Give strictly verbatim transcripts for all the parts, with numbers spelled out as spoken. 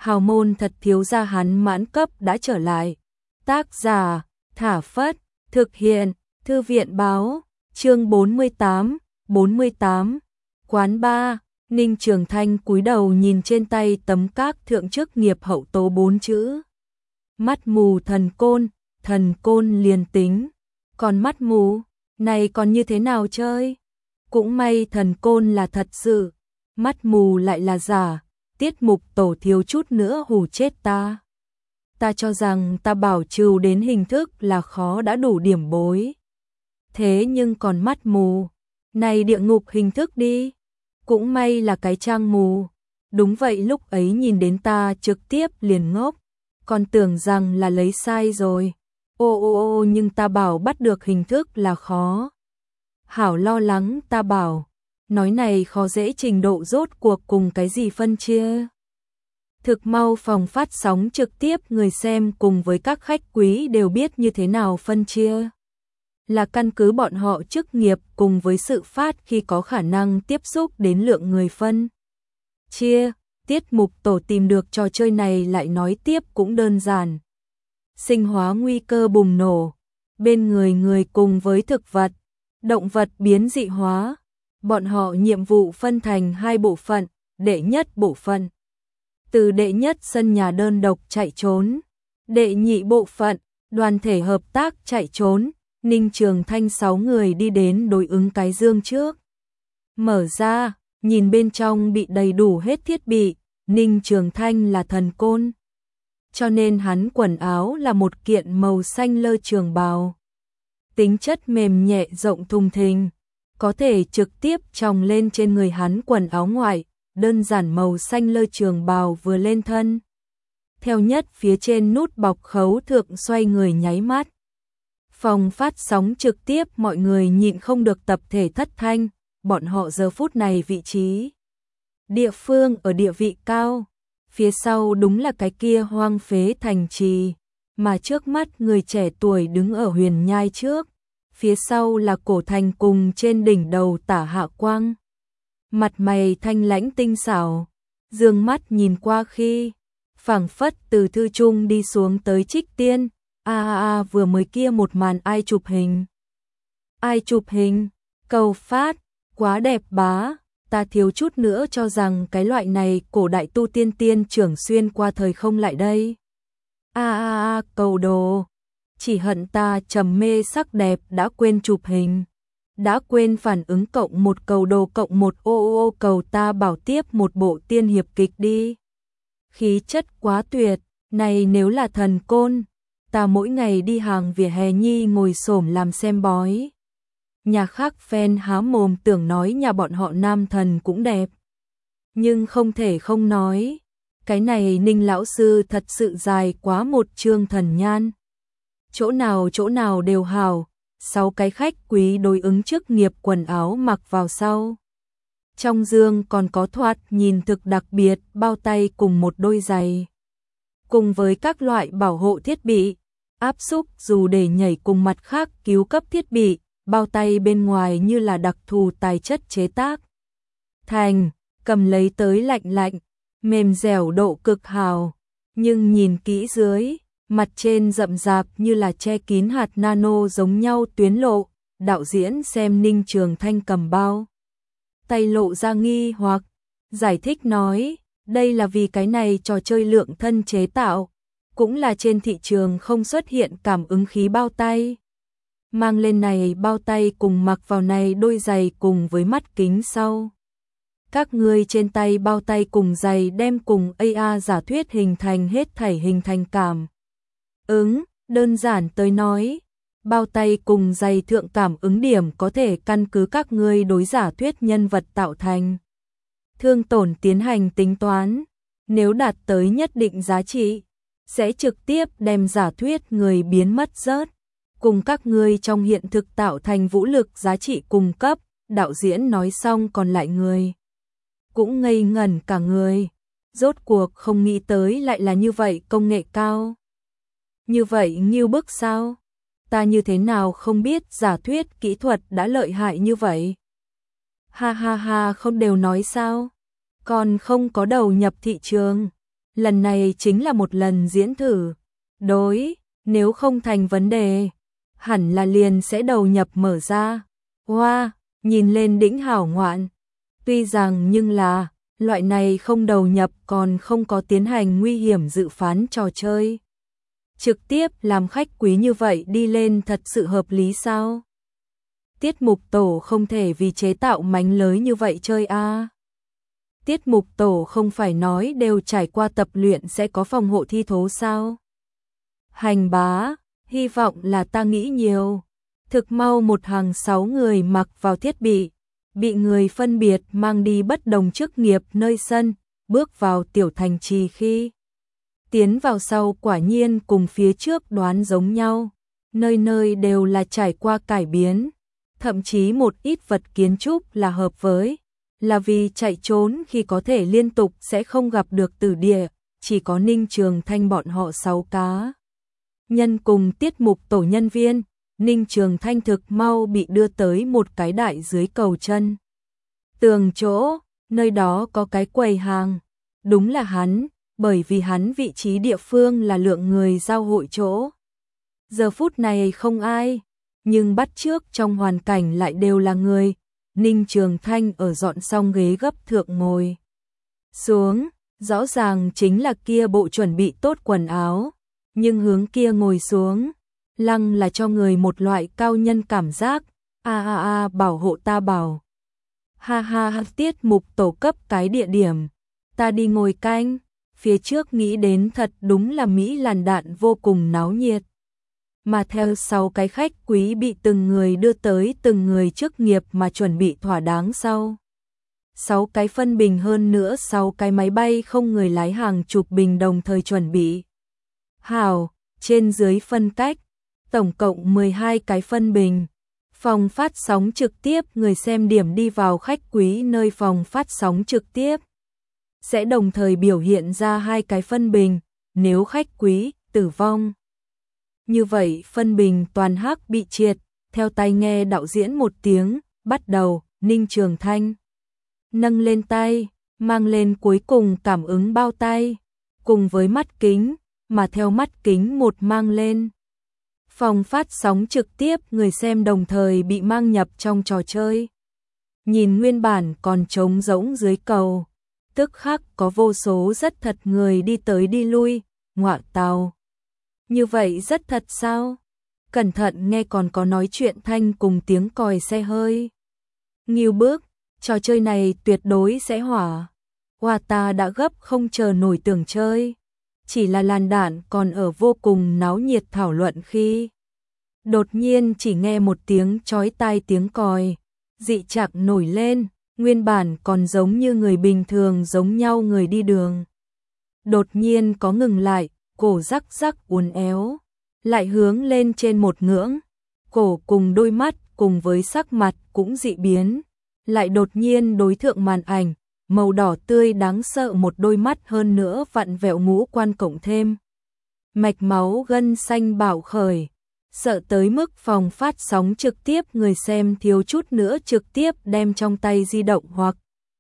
hào môn thật thiếu gia hắn mãn cấp đã trở lại. Tác giả, Thả Phất, thực hiện, Thư viện báo, chương bốn mươi tám, bốn mươi tám, quán ba. Ninh Trường Thanh cúi đầu nhìn trên tay tấm các thượng chức nghiệp hậu tố bốn chữ. Mắt mù thần côn, thần côn liền tính, còn mắt mù, này còn như thế nào chơi? Cũng may thần côn là thật sự, mắt mù lại là giả, tiết mục tổ thiếu chút nữa hù chết ta. Ta cho rằng ta bảo trừ đến hình thức là khó đã đủ điểm bối. Thế nhưng còn mắt mù, này địa ngục hình thức đi. Cũng may là cái trang mù. Đúng vậy, lúc ấy nhìn đến ta trực tiếp liền ngốc, còn tưởng rằng là lấy sai rồi. Ô ô ô nhưng ta bảo bắt được hình thức là khó. Hảo lo lắng, ta bảo, nói này khó dễ trình độ rốt cuộc cùng cái gì phân chia. Thực mau phòng phát sóng trực tiếp người xem cùng với các khách quý đều biết như thế nào phân chia. Là căn cứ bọn họ chức nghiệp cùng với sự phát khi có khả năng tiếp xúc đến lượng người phân chia. Tiết mục tổ tìm được trò chơi này lại nói tiếp cũng đơn giản. Sinh hóa nguy cơ bùng nổ, bên người người cùng với thực vật, động vật biến dị hóa. Bọn họ nhiệm vụ phân thành hai bộ phận, đệ nhất bộ phận. Từ đệ nhất sân nhà đơn độc chạy trốn, đệ nhị bộ phận, đoàn thể hợp tác chạy trốn. Ninh Trường Thanh sáu người đi đến đối ứng cái dương trước. Mở ra, nhìn bên trong bị đầy đủ hết thiết bị, Ninh Trường Thanh là thần côn. Cho nên hắn quần áo là một kiện màu xanh lơ trường bào. Tính chất mềm nhẹ rộng thùng thình, có thể trực tiếp chồng lên trên người hắn quần áo ngoài, đơn giản màu xanh lơ trường bào vừa lên thân. Theo nhất phía trên nút bọc khấu thượng xoay người nháy mắt. Phòng phát sóng trực tiếp mọi người nhịn không được tập thể thất thanh, bọn họ giờ phút này vị trí. Địa phương ở địa vị cao, phía sau đúng là cái kia hoang phế thành trì, mà trước mắt người trẻ tuổi đứng ở huyền nhai trước, phía sau là cổ thành cùng trên đỉnh đầu Tả Hạ Quang. Mặt mày thanh lãnh tinh xảo, dương mắt nhìn qua khi, phảng phất từ thư trung đi xuống tới Trích Tiên. A a a vừa mới kia một màn ai chụp hình? Ai chụp hình? Cầu phát, quá đẹp bá, ta thiếu chút nữa cho rằng cái loại này cổ đại tu tiên tiên trưởng xuyên qua thời không lại đây. A a a cầu đồ, chỉ hận ta trầm mê sắc đẹp đã quên chụp hình, đã quên phản ứng cộng một cầu đồ cộng một ô ô ô cầu ta bảo tiếp một bộ tiên hiệp kịch đi. Khí chất quá tuyệt, này nếu là thần côn. Ta mỗi ngày đi hàng vỉa hè nhi ngồi xổm làm xem bói. Nhà khác fan há mồm tưởng nói nhà bọn họ nam thần cũng đẹp. Nhưng không thể không nói, cái này Ninh lão sư thật sự dài quá một chương thần nhan. Chỗ nào chỗ nào đều hào, sáu cái khách quý đối ứng chức nghiệp quần áo mặc vào sau. Trong dương còn có thoạt nhìn thực đặc biệt bao tay cùng một đôi giày. Cùng với các loại bảo hộ thiết bị, áp xúc dù để nhảy cùng mặt khác cứu cấp thiết bị, bao tay bên ngoài như là đặc thù tài chất chế tác. Thành, cầm lấy tới lạnh lạnh, mềm dẻo độ cực hào, nhưng nhìn kỹ dưới, mặt trên rậm rạp như là che kín hạt nano giống nhau tuyến lộ, đạo diễn xem Ninh Trường Thanh cầm bao. Tay lộ ra nghi hoặc, giải thích nói, đây là vì cái này trò chơi lượng thân chế tạo, cũng là trên thị trường không xuất hiện cảm ứng khí bao tay. Mang lên này bao tay cùng mặc vào này đôi giày cùng với mắt kính sau. Các ngươi trên tay bao tay cùng giày đem cùng a i giả thuyết hình thành hết thảy hình thành cảm ứng, đơn giản tới nói, bao tay cùng giày thượng cảm ứng điểm có thể căn cứ các ngươi đối giả thuyết nhân vật tạo thành. Thương tổn tiến hành tính toán, nếu đạt tới nhất định giá trị, sẽ trực tiếp đem giả thuyết người biến mất rớt, cùng các ngươi trong hiện thực tạo thành vũ lực giá trị cùng cấp. Đạo diễn nói xong còn lại người cũng ngây ngẩn cả người, rốt cuộc không nghĩ tới lại là như vậy công nghệ cao. Như vậy nghiêu bức sao? Ta như thế nào không biết giả thuyết kỹ thuật đã lợi hại như vậy? Ha ha ha, không đều nói sao? Còn không có đầu nhập thị trường. lần này chính là một lần diễn thử. Đối, nếu không thành vấn đề, hẳn là liền sẽ đầu nhập mở ra. Hoa, wow, nhìn lên đỉnh hảo ngoạn. Tuy rằng nhưng là, loại này không đầu nhập còn không có tiến hành nguy hiểm dự phán trò chơi. Trực tiếp làm khách quý như vậy đi lên thật sự hợp lý sao? Tiết mục tổ không thể vì chế tạo mánh lới như vậy chơi a. À. Tiết mục tổ không phải nói đều trải qua tập luyện sẽ có phòng hộ thi thố sao? Hành bá, hy vọng là ta nghĩ nhiều. Thực mau một hàng sáu người mặc vào thiết bị, bị người phân biệt mang đi bất đồng chức nghiệp nơi sân, bước vào tiểu thành trì khi. Tiến vào sau quả nhiên cùng phía trước đoán giống nhau, nơi nơi đều là trải qua cải biến, thậm chí một ít vật kiến trúc là hợp với, là vì chạy trốn khi có thể liên tục sẽ không gặp được tử địa, chỉ có Ninh Trường Thanh bọn họ sáu cá. Nhân cùng tiết mục tổ nhân viên, Ninh Trường Thanh thực mau bị đưa tới một cái đại dưới cầu chân. Tường chỗ, nơi đó có cái quầy hàng, đúng là hắn, bởi vì hắn vị trí địa phương là lượng người giao hội chỗ. Giờ phút này không ai, nhưng bắt trước trong hoàn cảnh lại đều là người. Ninh Trường Thanh ở dọn xong ghế gấp thượng ngồi xuống, rõ ràng chính là kia bộ chuẩn bị tốt quần áo, nhưng hướng kia ngồi xuống, lăng là cho người một loại cao nhân cảm giác, a a a bảo hộ ta bảo. Ha ha ha, tiết mục tổ cấp cái địa điểm, ta đi ngồi canh, phía trước nghĩ đến thật đúng là Mỹ làn đạn vô cùng náo nhiệt. Mà theo sau cái khách quý bị từng người đưa tới từng người chức nghiệp mà chuẩn bị thỏa đáng sau. Sáu cái phân bình hơn nữa sáu cái máy bay không người lái hàng chục bình đồng thời chuẩn bị. Hảo, trên dưới phân cách, tổng cộng mười hai cái phân bình. Phòng phát sóng trực tiếp người xem điểm đi vào khách quý nơi phòng phát sóng trực tiếp. Sẽ đồng thời biểu hiện ra hai cái phân bình, nếu khách quý tử vong. Như vậy phân bình toàn hắc bị triệt, theo tai nghe đạo diễn một tiếng, bắt đầu, Ninh Trường Thanh. Nâng lên tay, mang lên cuối cùng cảm ứng bao tay, cùng với mắt kính, mà theo mắt kính một mang lên. Phòng phát sóng trực tiếp người xem đồng thời bị mang nhập trong trò chơi. Nhìn nguyên bản còn trống rỗng dưới cầu, tức khắc có vô số rất thật người đi tới đi lui, ngọa tào. Như vậy rất thật sao? Cẩn thận nghe còn có nói chuyện thanh cùng tiếng còi xe hơi. Nghiêu bước, trò chơi này tuyệt đối sẽ hỏa. Hoa ta đã gấp không chờ nổi tưởng chơi. Chỉ là làn đạn còn ở vô cùng náo nhiệt thảo luận khi. Đột nhiên chỉ nghe một tiếng chói tai tiếng còi. Dị trạng nổi lên, nguyên bản còn giống như người bình thường giống nhau người đi đường. Đột nhiên có ngừng lại. Cổ rắc rắc uốn éo, lại hướng lên trên một ngưỡng, cổ cùng đôi mắt cùng với sắc mặt cũng dị biến, lại đột nhiên đối thượng màn ảnh, màu đỏ tươi đáng sợ một đôi mắt hơn nữa vặn vẹo ngũ quan cộng thêm. Mạch máu gân xanh bạo khởi, sợ tới mức phòng phát sóng trực tiếp người xem thiếu chút nữa trực tiếp đem trong tay di động hoặc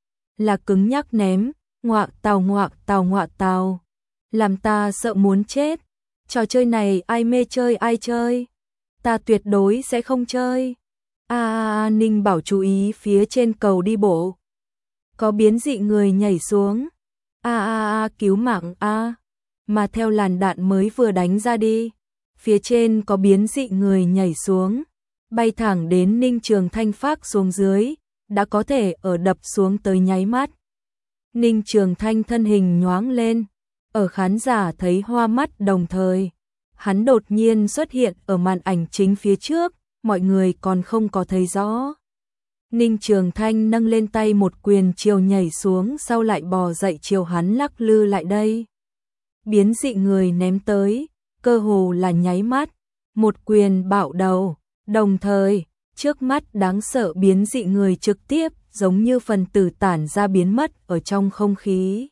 là cứng nhắc ném, ngoạ tào ngoạ tào ngoạ tào. Làm ta sợ muốn chết. Trò chơi này ai mê chơi ai chơi. Ta tuyệt đối sẽ không chơi. A a a, Ninh Bảo chú ý phía trên cầu đi bộ. Có biến dị người nhảy xuống. A a a, cứu mạng a. Mà theo làn đạn mới vừa đánh ra đi, phía trên có biến dị người nhảy xuống, bay thẳng đến Ninh Trường Thanh phác xuống dưới, đã có thể ở đập xuống tới nháy mắt. Ninh Trường Thanh thân hình nhoáng lên. Ở khán giả thấy hoa mắt đồng thời, hắn đột nhiên xuất hiện ở màn ảnh chính phía trước, mọi người còn không có thấy rõ. Ninh Trường Thanh nâng lên tay một quyền chiều nhảy xuống sau lại bò dậy chiều hắn lắc lư lại đây. Biến dị người ném tới, cơ hồ là nháy mắt, một quyền bạo đầu, đồng thời, trước mắt đáng sợ biến dị người trực tiếp giống như phần tử tản ra biến mất ở trong không khí.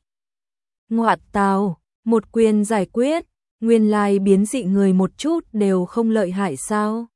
Ngoạt tào, một quyền giải quyết, nguyên lai biến dị người một chút đều không lợi hại sao?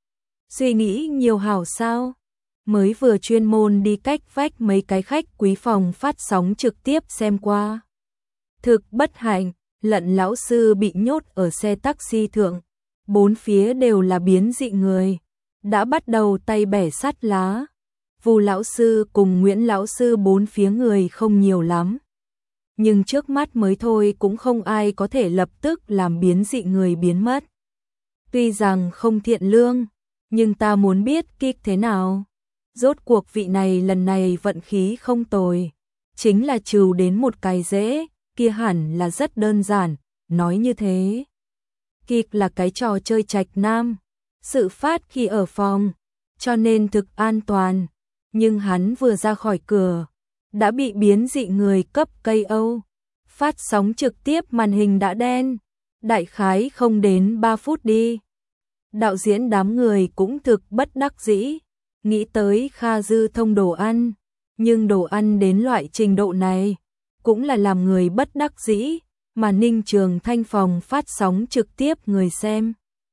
Suy nghĩ nhiều hảo sao? Mới vừa chuyên môn đi cách vách mấy cái khách quý phòng phát sóng trực tiếp xem qua. Thực bất hạnh, Lận lão sư bị nhốt ở xe taxi thượng, bốn phía đều là biến dị người, đã bắt đầu tay bẻ sắt lá. Vu lão sư cùng Nguyễn lão sư bốn phía người không nhiều lắm, nhưng trước mắt mới thôi cũng không ai có thể lập tức làm biến dị người biến mất. Tuy rằng không thiện lương, nhưng ta muốn biết kích thế nào. Rốt cuộc vị này lần này vận khí không tồi, chính là trừ đến một cái dễ, kia hẳn là rất đơn giản, nói như thế. Kịch là cái trò chơi trạch nam, sự phát khi ở phòng, cho nên thực an toàn, nhưng hắn vừa ra khỏi cửa, đã bị biến dị người cấp cây âu. Phát sóng trực tiếp màn hình đã đen, đại khái không đến ba phút đi. Đạo diễn đám người cũng thực bất đắc dĩ, nghĩ tới Kha Dư Thông đồ ăn, nhưng đồ ăn đến loại trình độ này, cũng là làm người bất đắc dĩ, mà Ninh Trường Thanh phòng phát sóng trực tiếp người xem.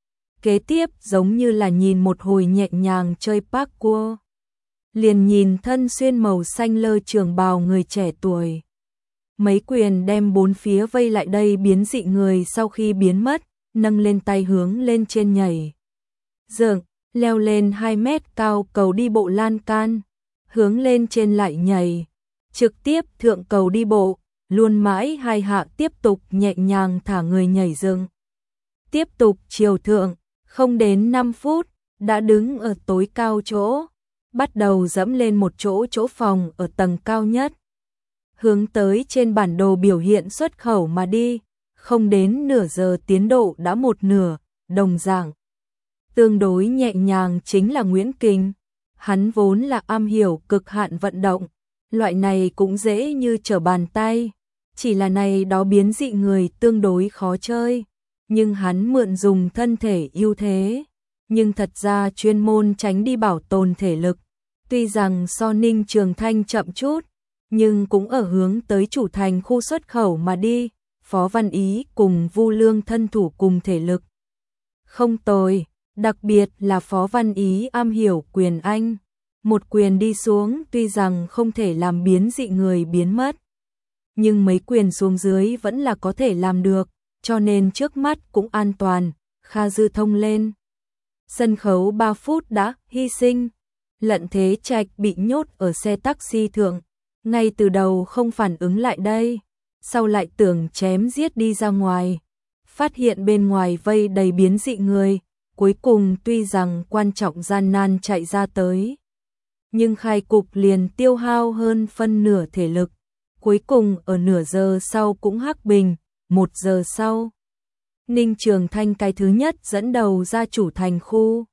Kế tiếp giống như là nhìn một hồi nhẹ nhàng chơi parkour. Liền nhìn thân xuyên màu xanh lơ trường bào người trẻ tuổi. Mấy quyền đem bốn phía vây lại đây biến dị người sau khi biến mất, nâng lên tay hướng lên trên nhảy. Dường, leo lên hai mét cao cầu đi bộ lan can, hướng lên trên lại nhảy. Trực tiếp thượng cầu đi bộ, luôn mãi hai hạ tiếp tục nhẹ nhàng thả người nhảy dừng. Tiếp tục chiều thượng, không đến năm phút, đã đứng ở tối cao chỗ, bắt đầu dẫm lên một chỗ chỗ phòng ở tầng cao nhất. Hướng tới trên bản đồ biểu hiện xuất khẩu mà đi, không đến nửa giờ tiến độ đã một nửa, đồng dạng. Tương đối nhẹ nhàng chính là Nguyễn Kình, hắn vốn là am hiểu cực hạn vận động, loại này cũng dễ như trở bàn tay, chỉ là này đó biến dị người tương đối khó chơi, nhưng hắn mượn dùng thân thể ưu thế, nhưng thật ra chuyên môn tránh đi bảo tồn thể lực, tuy rằng so Ninh Trường Thanh chậm chút, nhưng cũng ở hướng tới chủ thành khu xuất khẩu mà đi. Phó Văn Ý cùng Vu Lương thân thủ cùng thể lực không tồi, đặc biệt là Phó Văn Ý am hiểu quyền Anh, một quyền đi xuống tuy rằng không thể làm biến dị người biến mất, nhưng mấy quyền xuống dưới vẫn là có thể làm được, cho nên trước mắt cũng an toàn. Kha Dư Thông lên sân khấu ba phút đã hy sinh, Lận Thế Trạch bị nhốt ở xe taxi thượng, ngay từ đầu không phản ứng lại đây, sau lại tưởng chém giết đi ra ngoài, phát hiện bên ngoài vây đầy biến dị người, cuối cùng tuy rằng quan trọng gian nan chạy ra tới, nhưng khai cục liền tiêu hao hơn phân nửa thể lực, cuối cùng ở nửa giờ sau cũng hắc bình. Một giờ sau, Ninh Trường Thanh cái thứ nhất dẫn đầu ra chủ thành khu,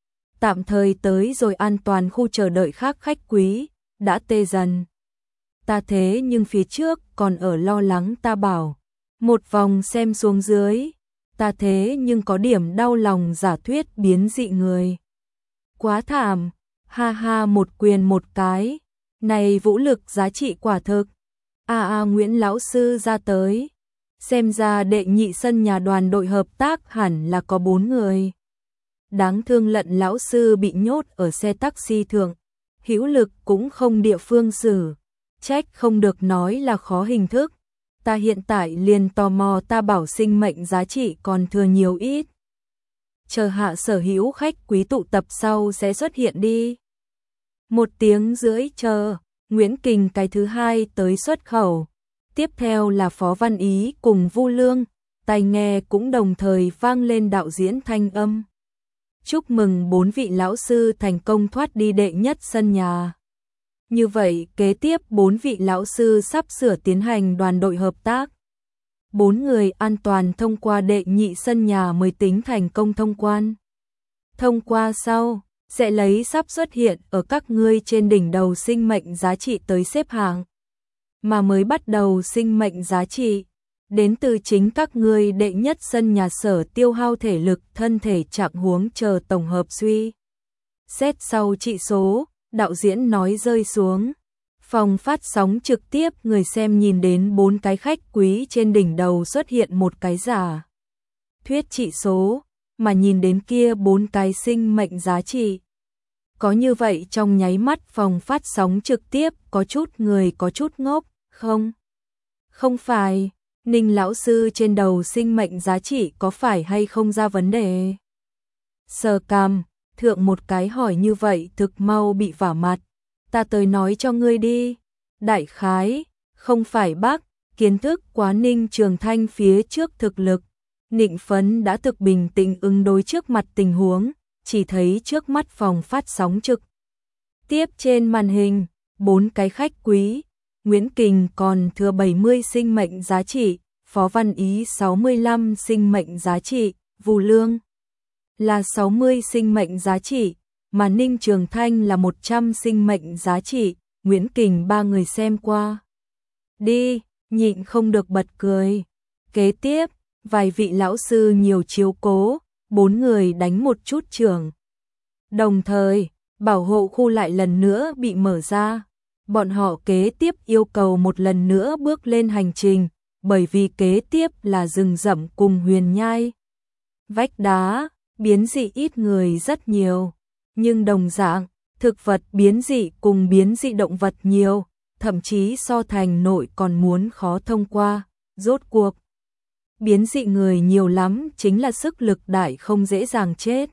tạm thời tới rồi an toàn khu chờ đợi khác khách quý, đã tê dần. Ta thế nhưng phía trước còn ở lo lắng, ta bảo, một vòng xem xuống dưới, ta thế nhưng có điểm đau lòng giả thuyết biến dị người. Quá thảm, ha ha, một quyền một cái, này vũ lực giá trị quả thực. A a Nguyễn lão sư ra tới, xem ra đệ nhị sân nhà đoàn đội hợp tác hẳn là có bốn người. Đáng thương Lận lão sư bị nhốt ở xe taxi thượng, hữu lực cũng không địa phương xử, trách không được nói là khó hình thức. Ta hiện tại liền tò mò ta bảo sinh mệnh giá trị còn thừa nhiều ít. Chờ hạ sở hữu khách quý tụ tập sau sẽ xuất hiện đi. Một tiếng rưỡi chờ, Nguyễn Kình cái thứ hai tới xuất khẩu. Tiếp theo là Phó Văn Ý cùng Vu Lương, tai nghe cũng đồng thời vang lên đạo diễn thanh âm. Chúc mừng bốn vị lão sư thành công thoát đi đệ nhất sân nhà. Như vậy, kế tiếp bốn vị lão sư sắp sửa tiến hành đoàn đội hợp tác. Bốn người an toàn thông qua đệ nhị sân nhà mới tính thành công thông quan. Thông qua sau, sẽ lấy sắp xuất hiện ở các ngươi trên đỉnh đầu sinh mệnh giá trị tới xếp hạng. Mà mới bắt đầu sinh mệnh giá trị, đến từ chính các ngươi đệ nhất sân nhà sở tiêu hao thể lực, thân thể trạng huống chờ tổng hợp suy. Xét sau trị số, đạo diễn nói rơi xuống. Phòng phát sóng trực tiếp, người xem nhìn đến bốn cái khách quý trên đỉnh đầu xuất hiện một cái giả thuyết trị số, mà nhìn đến kia bốn cái sinh mệnh giá trị. Có như vậy trong nháy mắt phòng phát sóng trực tiếp có chút người có chút ngốc, không? Không phải, Ninh lão sư trên đầu sinh mệnh giá trị có phải hay không ra vấn đề? Sờ cằm, thượng một cái hỏi như vậy thực mau bị vả mặt. Ta tới nói cho ngươi đi. Đại khái, không phải bác, kiến thức quá Ninh Trường Thanh phía trước thực lực. Nịnh Phấn đã thực bình tĩnh ứng đối trước mặt tình huống, chỉ thấy trước mắt phòng phát sóng trực. Tiếp trên màn hình, bốn cái khách quý, Nguyễn Kình còn thừa bảy mươi sinh mệnh giá trị, Phó Văn Ý sáu mươi lăm sinh mệnh giá trị, Vu Lương là sáu mươi sinh mệnh giá trị, mà Ninh Trường Thanh là một trăm sinh mệnh giá trị, Nguyễn Kình ba người xem qua. Đi, nhịn không được bật cười. Kế tiếp, vài vị lão sư nhiều chiếu cố, bốn người đánh một chút trưởng. Đồng thời, bảo hộ khu lại lần nữa bị mở ra. Bọn họ kế tiếp yêu cầu một lần nữa bước lên hành trình, bởi vì kế tiếp là rừng rậm cùng huyền nhai. Vách đá, biến dị ít người rất nhiều, nhưng đồng dạng, thực vật biến dị cùng biến dị động vật nhiều, thậm chí so thành nội còn muốn khó thông qua, rốt cuộc. Biến dị người nhiều lắm chính là sức lực đại không dễ dàng chết.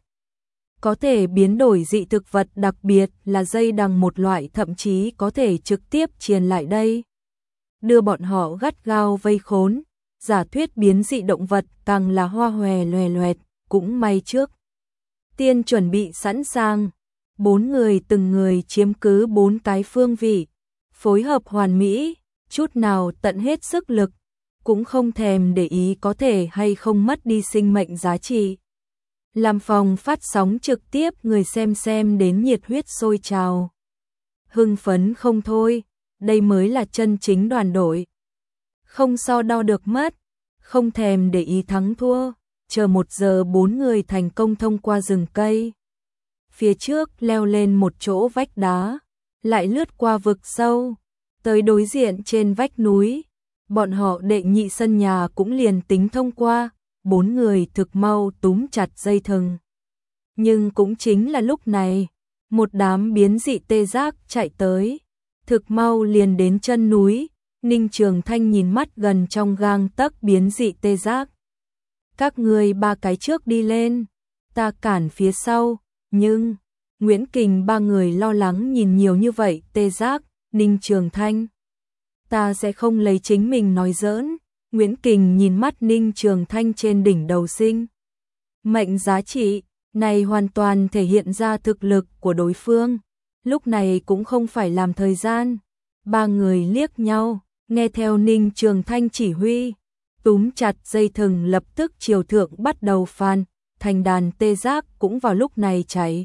Có thể biến đổi dị thực vật đặc biệt là dây đằng một loại thậm chí có thể trực tiếp truyền lại đây. Đưa bọn họ gắt gao vây khốn, giả thuyết biến dị động vật càng là hoa hòe loè loẹt, cũng may trước. Tiên chuẩn bị sẵn sàng, bốn người từng người chiếm cứ bốn cái phương vị, phối hợp hoàn mỹ, chút nào tận hết sức lực, cũng không thèm để ý có thể hay không mất đi sinh mệnh giá trị. Làm phòng phát sóng trực tiếp người xem xem đến nhiệt huyết sôi trào. Hưng phấn không thôi, đây mới là chân chính đoàn đội. Không so đo được mất, không thèm để ý thắng thua, chờ một giờ bốn người thành công thông qua rừng cây. Phía trước leo lên một chỗ vách đá, lại lướt qua vực sâu, tới đối diện trên vách núi. Bọn họ đệ nhị sân nhà cũng liền tính thông qua, bốn người thực mau túm chặt dây thừng. Nhưng cũng chính là lúc này, một đám biến dị tê giác chạy tới, thực mau liền đến chân núi. Ninh Trường Thanh nhìn mắt gần trong gang tấc biến dị tê giác. Các người ba cái trước đi lên, ta cản phía sau, nhưng Nguyễn Kình ba người lo lắng nhìn nhiều như vậy tê giác. Ninh Trường Thanh, ta sẽ không lấy chính mình nói giỡn. Nguyễn Kình nhìn mắt Ninh Trường Thanh trên đỉnh đầu sinh mệnh giá trị, này hoàn toàn thể hiện ra thực lực của đối phương. Lúc này cũng không phải làm thời gian. Ba người liếc nhau, nghe theo Ninh Trường Thanh chỉ huy, túm chặt dây thừng lập tức chiều thượng bắt đầu phan, thành đàn tê giác cũng vào lúc này chạy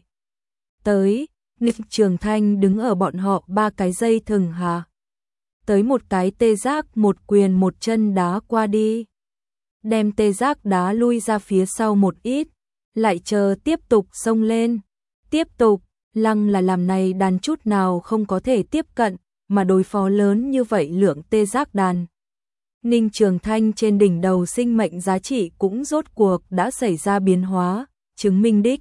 tới. Ninh Trường Thanh đứng ở bọn họ ba cái dây thừng hạ. Tới một cái tê giác một quyền một chân đá qua đi. Đem tê giác đá lui ra phía sau một ít, lại chờ tiếp tục xông lên. Tiếp tục, lăng là làm này đàn chút nào không có thể tiếp cận, mà đối phó lớn như vậy lượng tê giác đàn. Ninh Trường Thanh trên đỉnh đầu sinh mệnh giá trị cũng rốt cuộc đã xảy ra biến hóa, chứng minh đích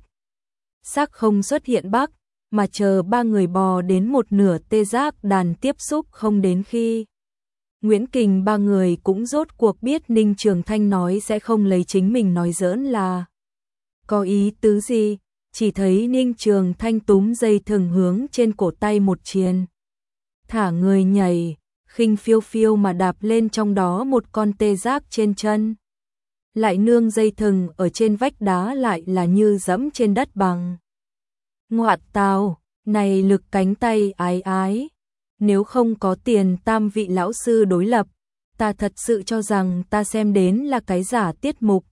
xác không xuất hiện bắc, mà chờ ba người bò đến một nửa tê giác đàn tiếp xúc không đến khi. Nguyễn Kình ba người cũng rốt cuộc biết Ninh Trường Thanh nói sẽ không lấy chính mình nói giỡn là có ý tứ gì, chỉ thấy Ninh Trường Thanh túm dây thừng hướng trên cổ tay một triền. Thả người nhảy, khinh phiêu phiêu mà đạp lên trong đó một con tê giác trên chân. Lại nương dây thừng ở trên vách đá lại là như dẫm trên đất bằng. Ngoạn tào, này lực cánh tay ái ái. Nếu không có tiền tam vị lão sư đối lập, ta thật sự cho rằng ta xem đến là cái giả tiết mục.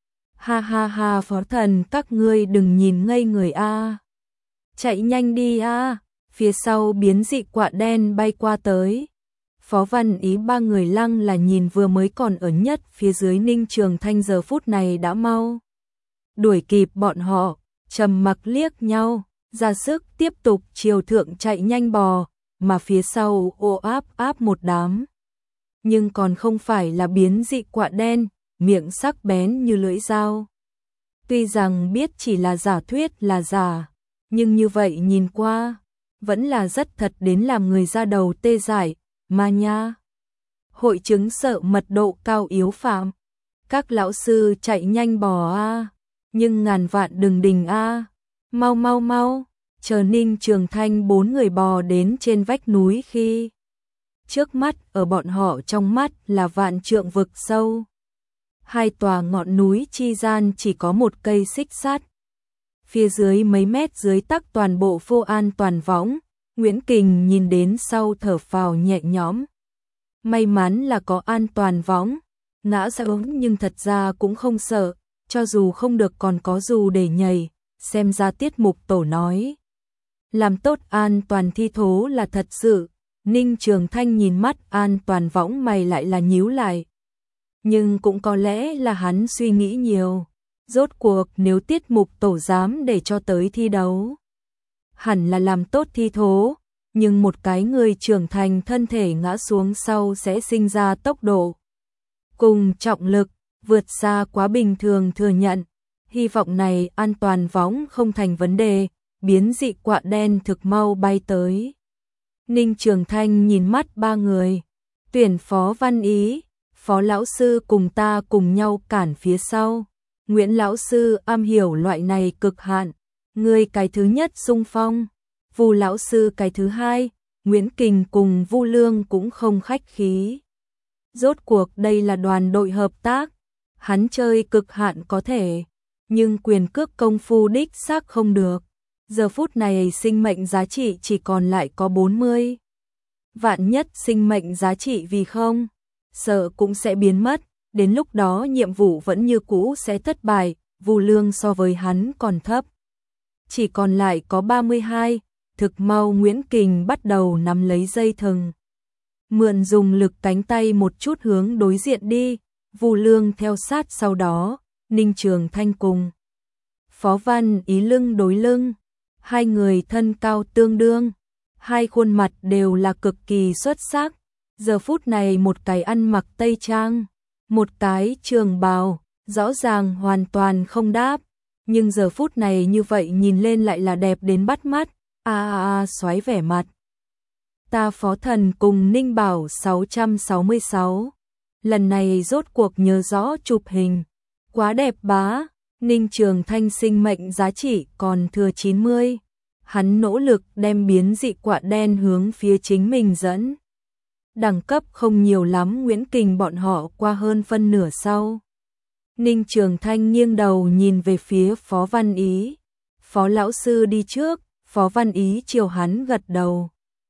Ha ha ha, phó thần các ngươi đừng nhìn ngây người a. Chạy nhanh đi a. Phía sau biến dị quạ đen bay qua tới. Phó Văn Ý ba người lăng là nhìn vừa mới còn ở nhất phía dưới Ninh Trường Thanh giờ phút này đã mau đuổi kịp bọn họ, trầm mặc liếc nhau, ra sức tiếp tục chiều thượng chạy nhanh bò, mà phía sau ô áp áp một đám. Nhưng còn không phải là biến dị quạ đen, miệng sắc bén như lưỡi dao. Tuy rằng biết chỉ là giả thuyết là giả, nhưng như vậy nhìn qua, vẫn là rất thật đến làm người ra đầu tê dại, mà nha. Hội chứng sợ mật độ cao yếu phạm. Các lão sư chạy nhanh bò a, nhưng ngàn vạn đừng đình a. Mau mau mau, chờ Ninh Trường Thanh bốn người bò đến trên vách núi khi trước mắt ở bọn họ trong mắt là vạn trượng vực sâu. Hai tòa ngọn núi chi gian chỉ có một cây xích sắt. Phía dưới mấy mét dưới tắc toàn bộ vô an toàn võng, Nguyễn Kình nhìn đến sau thở phào nhẹ nhõm. May mắn là có an toàn võng, ngã xuống nhưng thật ra cũng không sợ, cho dù không được còn có dù để nhảy, xem ra tiết mục tổ nói. Làm tốt an toàn thi thố là thật sự. Ninh Trường Thanh nhìn mắt an toàn võng mày lại là nhíu lại. Nhưng cũng có lẽ là hắn suy nghĩ nhiều. Rốt cuộc nếu tiết mục tổ dám để cho tới thi đấu, hẳn là làm tốt thi thố. Nhưng một cái người trưởng thành thân thể ngã xuống sau sẽ sinh ra tốc độ cùng trọng lực vượt xa quá bình thường thừa nhận. Hy vọng này an toàn võng không thành vấn đề. Biến dị quạ đen thực mau bay tới. Ninh Trường Thanh nhìn mắt ba người. Tuyển Phó Văn Ý, Phó lão sư cùng ta cùng nhau cản phía sau. Nguyễn lão sư am hiểu loại này cực hạn, người cái thứ nhất xung phong. Vu lão sư cái thứ hai, Nguyễn Kình cùng Vu Lương cũng không khách khí. Rốt cuộc đây là đoàn đội hợp tác, hắn chơi cực hạn có thể, nhưng quyền cước công phu đích xác không được. Giờ phút này sinh mệnh giá trị chỉ còn lại có bốn mươi. Vạn nhất sinh mệnh giá trị vì không, sợ cũng sẽ biến mất, đến lúc đó nhiệm vụ vẫn như cũ sẽ thất bại. Vu Lương so với hắn còn thấp, chỉ còn lại có ba mươi hai. Thực mau Nguyễn Kình bắt đầu nắm lấy dây thừng, mượn dùng lực cánh tay một chút hướng đối diện đi. Vu Lương theo sát sau đó. Ninh Trường Thanh cùng Phó Văn Ý lưng đối lưng, hai người thân cao tương đương, hai khuôn mặt đều là cực kỳ xuất sắc. Giờ phút này một cái ăn mặc tây trang, một cái trường bào, rõ ràng hoàn toàn không đáp, nhưng giờ phút này như vậy nhìn lên lại là đẹp đến bắt mắt. A a a xoáy vẻ mặt. Ta Phó Thần cùng Ninh Bảo sáu trăm sáu mươi sáu. Lần này rốt cuộc nhớ rõ chụp hình. Quá đẹp bá. Ninh Trường Thanh sinh mệnh giá trị còn thừa chín mươi. Hắn nỗ lực đem biến dị quạ đen hướng phía chính mình dẫn. Đẳng cấp không nhiều lắm, Nguyễn Kình bọn họ qua hơn phân nửa sau. Ninh Trường Thanh nghiêng đầu nhìn về phía Phó Văn Ý. Phó lão sư đi trước. Phó Văn Ý chiều hắn gật đầu,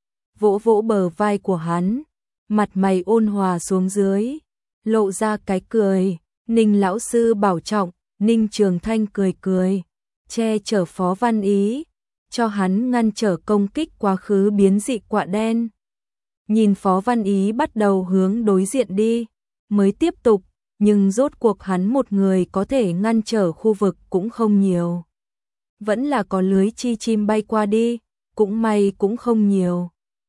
vỗ vỗ bờ vai của hắn, mặt mày ôn hòa xuống dưới, lộ ra cái cười. Ninh lão sư bảo trọng. Ninh Trường Thanh cười cười, che chở Phó Văn Ý, cho hắn ngăn trở công kích quá khứ biến dị quạ đen. Nhìn Phó Văn Ý bắt đầu hướng đối diện đi, mới tiếp tục, nhưng rốt cuộc hắn một người có thể ngăn trở khu vực cũng không nhiều. Vẫn là có lưới chi chim bay qua đi, cũng may cũng không nhiều.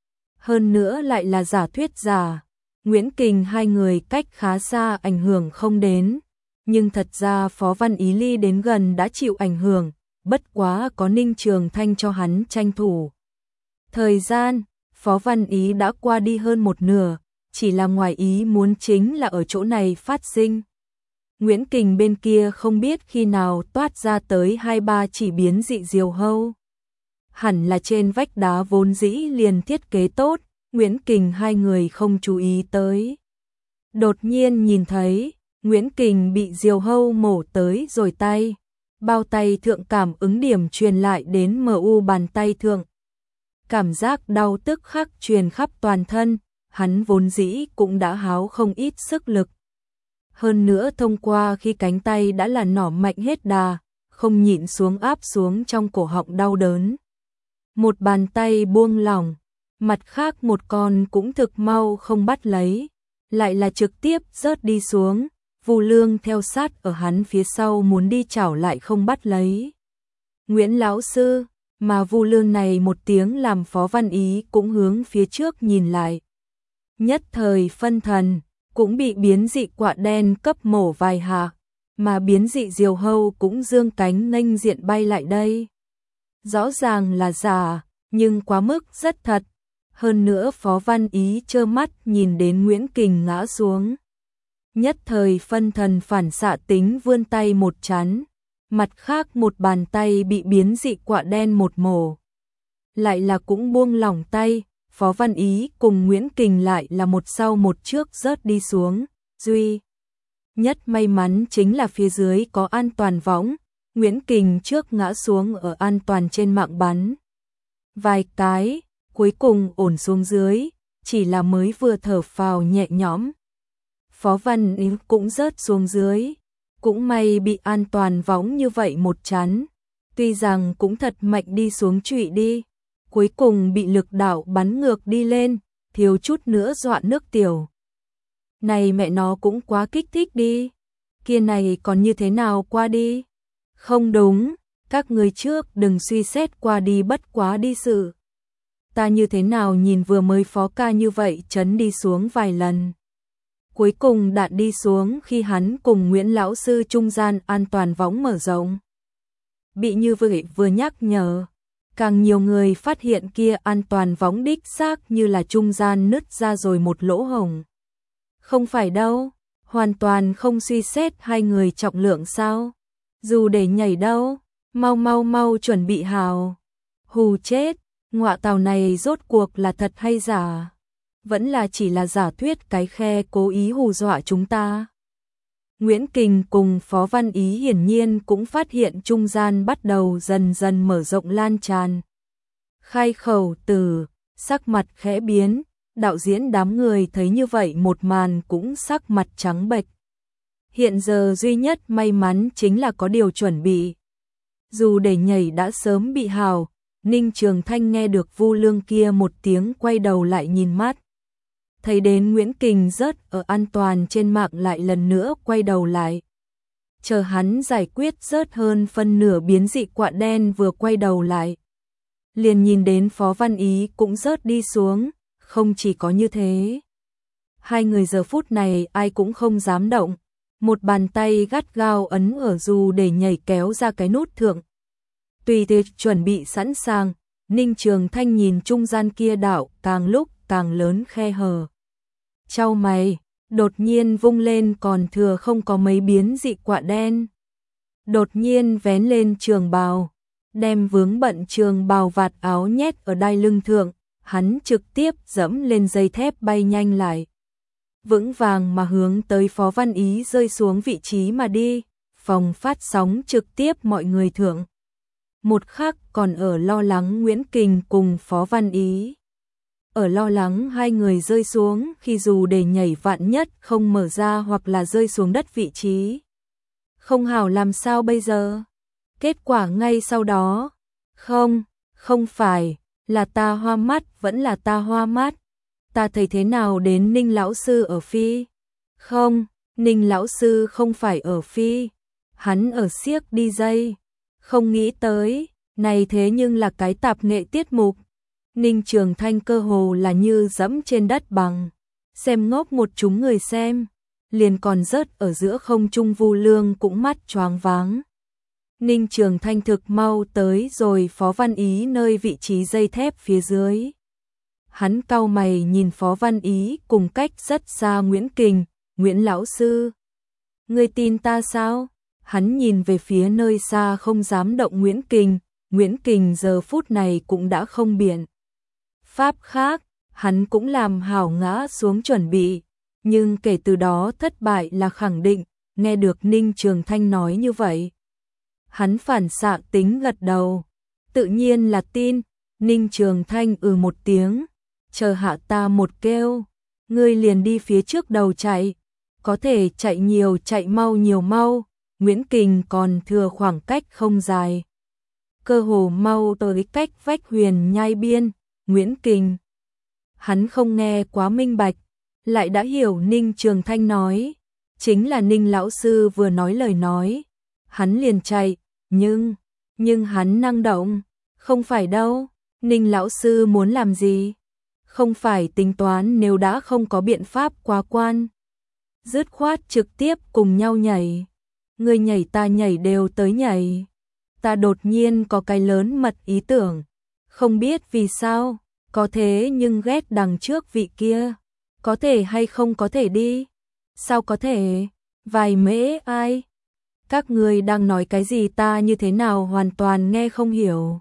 Hơn nữa lại là giả thuyết giả, Nguyễn Kình hai người cách khá xa ảnh hưởng không đến, nhưng thật ra Phó Văn Ý ly đến gần đã chịu ảnh hưởng, bất quá có Ninh Trường Thanh cho hắn tranh thủ. Thời gian, Phó Văn Ý đã qua đi hơn một nửa, chỉ là ngoài ý muốn chính là ở chỗ này phát sinh. Nguyễn Kình bên kia không biết khi nào toát ra tới hai ba chỉ biến dị diều hâu. Hẳn là trên vách đá vốn dĩ liền thiết kế tốt, Nguyễn Kình hai người không chú ý tới. Đột nhiên nhìn thấy, Nguyễn Kình bị diều hâu mổ tới rồi tay. Bao tay thượng cảm ứng điểm truyền lại đến em u bàn tay thượng. Cảm giác đau tức khắc truyền khắp toàn thân, hắn vốn dĩ cũng đã háo không ít sức lực. Hơn nữa thông qua khi cánh tay đã là nỏ mạnh hết đà, không nhịn xuống áp xuống trong cổ họng đau đớn. Một bàn tay buông lỏng, mặt khác một con cũng thực mau không bắt lấy, lại là trực tiếp rớt đi xuống. Vu Lương theo sát ở hắn phía sau muốn đi chảo lại không bắt lấy. Nguyễn lão sư, mà Vu Lương này một tiếng làm Phó Văn Ý cũng hướng phía trước nhìn lại. Nhất thời phân thần, cũng bị biến dị quạ đen cấp mổ vài hạ, mà biến dị diều hâu cũng dương cánh nghênh diện bay lại đây. Rõ ràng là giả, nhưng quá mức rất thật. Hơn nữa Phó Văn Ý trơ mắt nhìn đến Nguyễn Kình ngã xuống. Nhất thời phân thần phản xạ tính vươn tay một chắn, mặt khác một bàn tay bị biến dị quạ đen một mổ. Lại là cũng buông lỏng tay, Phó Văn Ý cùng Nguyễn Kình lại là một sau một trước rớt đi xuống. Duy nhất may mắn chính là phía dưới có an toàn võng, Nguyễn Kình trước ngã xuống ở an toàn trên mạng bắn. Vài cái, cuối cùng ổn xuống dưới, chỉ là mới vừa thở phào nhẹ nhõm. Phó Văn Ý cũng rớt xuống dưới, cũng may bị an toàn võng như vậy một chắn, tuy rằng cũng thật mạnh đi xuống trụy đi, cuối cùng bị lực đạo bắn ngược đi lên, thiếu chút nữa dọa nước tiểu. Này mẹ nó cũng quá kích thích đi, kia này còn như thế nào qua đi? Không đúng, các người trước đừng suy xét qua đi bất quá đi sự. Ta như thế nào nhìn vừa mới Phó ca như vậy chấn đi xuống vài lần. Cuối cùng đạn đi xuống khi hắn cùng Nguyễn lão sư trung gian an toàn võng mở rộng. Bị như vậy vừa nhắc nhở, càng nhiều người phát hiện kia an toàn võng đích xác như là trung gian nứt ra rồi một lỗ hổng. Không phải đâu, hoàn toàn không suy xét hai người trọng lượng sao? Dù để nhảy đâu, mau mau mau chuẩn bị hào. Hù chết, ngọa tàu này rốt cuộc là thật hay giả? Vẫn là chỉ là giả thuyết cái khe cố ý hù dọa chúng ta. Nguyễn Kình cùng Phó Văn Ý hiển nhiên cũng phát hiện trung gian bắt đầu dần dần mở rộng lan tràn. Khai khẩu từ, sắc mặt khẽ biến, đạo diễn đám người thấy như vậy một màn cũng sắc mặt trắng bệch. Hiện giờ duy nhất may mắn chính là có điều chuẩn bị. Dù để nhảy đã sớm bị hào, Ninh Trường Thanh nghe được Vu Lương kia một tiếng quay đầu lại nhìn mắt. Thấy đến Nguyễn Kình rớt ở an toàn trên mạng lại lần nữa quay đầu lại. Chờ hắn giải quyết rớt hơn phân nửa biến dị quạ đen vừa quay đầu lại. Liền nhìn đến Phó Văn Ý cũng rớt đi xuống, không chỉ có như thế. Hai người giờ phút này ai cũng không dám động, một bàn tay gắt gao ấn ở dù để nhảy kéo ra cái nút thượng. Tùy tiệc chuẩn bị sẵn sàng, Ninh Trường Thanh nhìn trung gian kia đạo càng lúc càng lớn khe hở. Chau mày, đột nhiên vung lên còn thừa không có mấy biến dị quạ đen. Đột nhiên vén lên trường bào, đem vướng bận trường bào vạt áo nhét ở đai lưng thượng, hắn trực tiếp dẫm lên dây thép bay nhanh lại. Vững vàng mà hướng tới Phó Văn Ý rơi xuống vị trí mà đi, phòng phát sóng trực tiếp mọi người thượng. Một khắc còn ở lo lắng Nguyễn Kình cùng Phó Văn Ý. Ở lo lắng hai người rơi xuống khi dù để nhảy vạn nhất không mở ra hoặc là rơi xuống đất vị trí. Không hảo làm sao bây giờ? Kết quả ngay sau đó. Không, không phải, là ta hoa mắt, vẫn là ta hoa mắt. Ta thấy thế nào đến Ninh lão sư ở Phi? Không, Ninh lão sư không phải ở Phi. Hắn ở siếc đi dây. Không nghĩ tới, này thế nhưng là cái tạp nghệ tiết mục. Ninh Trường Thanh cơ hồ là như dẫm trên đất bằng, xem ngốc một chúng người xem, liền còn rớt ở giữa không trung Vu Lương cũng mắt choáng váng. Ninh Trường Thanh thực mau tới rồi Phó Văn Ý nơi vị trí dây thép phía dưới. Hắn cau mày nhìn Phó Văn Ý cùng cách rất xa Nguyễn Kình, Nguyễn lão sư. Ngươi tin ta sao? Hắn nhìn về phía nơi xa không dám động Nguyễn Kình, Nguyễn Kình giờ phút này cũng đã không biện pháp khác, hắn cũng làm hảo ngã xuống chuẩn bị, nhưng kể từ đó thất bại là khẳng định, nghe được Ninh Trường Thanh nói như vậy. Hắn phản xạ tính gật đầu, tự nhiên là tin, Ninh Trường Thanh ừ một tiếng, chờ hạ ta một kêu, ngươi liền đi phía trước đầu chạy, có thể chạy nhiều chạy mau nhiều mau, Nguyễn Kình còn thừa khoảng cách không dài. Cơ hồ mau tới cách vách Huyền Nhai biên, Nguyễn Kình. Hắn không nghe quá minh bạch, lại đã hiểu Ninh Trường Thanh nói, chính là Ninh lão sư vừa nói lời nói. Hắn liền chạy, nhưng, nhưng hắn năng động, không phải đâu, Ninh lão sư muốn làm gì? Không phải tính toán nếu đã không có biện pháp quá quan. Dứt khoát trực tiếp cùng nhau nhảy. Người nhảy ta nhảy đều tới nhảy. Ta đột nhiên có cái lớn mật ý tưởng. Không biết vì sao, có thế nhưng ghét đằng trước vị kia, có thể hay không có thể đi? Sao có thể? Vài mễ ai? Các người đang nói cái gì ta như thế nào hoàn toàn nghe không hiểu.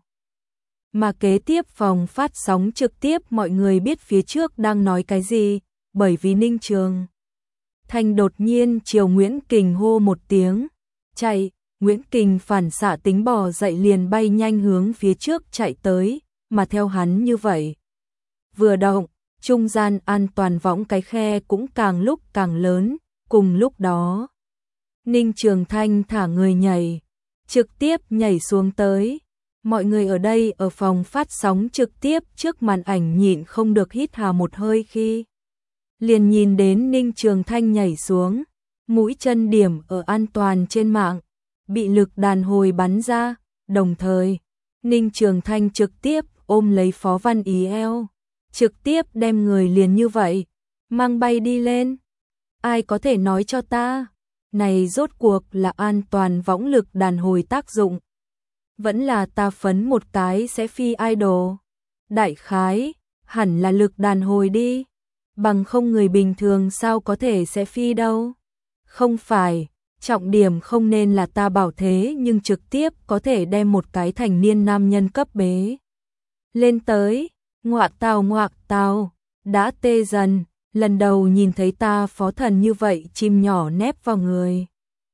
Mà kế tiếp phòng phát sóng trực tiếp mọi người biết phía trước đang nói cái gì, bởi vì Ninh Trường Thanh đột nhiên chiều Nguyễn Kình hô một tiếng, chạy, Nguyễn Kình phản xạ tính bò dậy liền bay nhanh hướng phía trước chạy tới, mà theo hắn như vậy. Vừa động, trung gian an toàn võng cái khe cũng càng lúc càng lớn, cùng lúc đó. Ninh Trường Thanh thả người nhảy, trực tiếp nhảy xuống tới. Mọi người ở đây ở phòng phát sóng trực tiếp trước màn ảnh nhịn không được hít hà một hơi khi liền nhìn đến Ninh Trường Thanh nhảy xuống, mũi chân điểm ở an toàn trên mạng, bị lực đàn hồi bắn ra, đồng thời, Ninh Trường Thanh trực tiếp ôm lấy Phó Văn Ý eo, trực tiếp đem người liền như vậy, mang bay đi lên. Ai có thể nói cho ta, này rốt cuộc là an toàn võng lực đàn hồi tác dụng, vẫn là ta phấn một cái sẽ phi idol. Đại khái, hẳn là lực đàn hồi đi, bằng không người bình thường sao có thể sẽ phi đâu. Không phải, trọng điểm không nên là ta bảo thế nhưng trực tiếp có thể đem một cái thành niên nam nhân cấp bế lên tới, ngoạc tào ngoạc tào, đã tê dần, lần đầu nhìn thấy ta phó thần như vậy chim nhỏ nép vào người.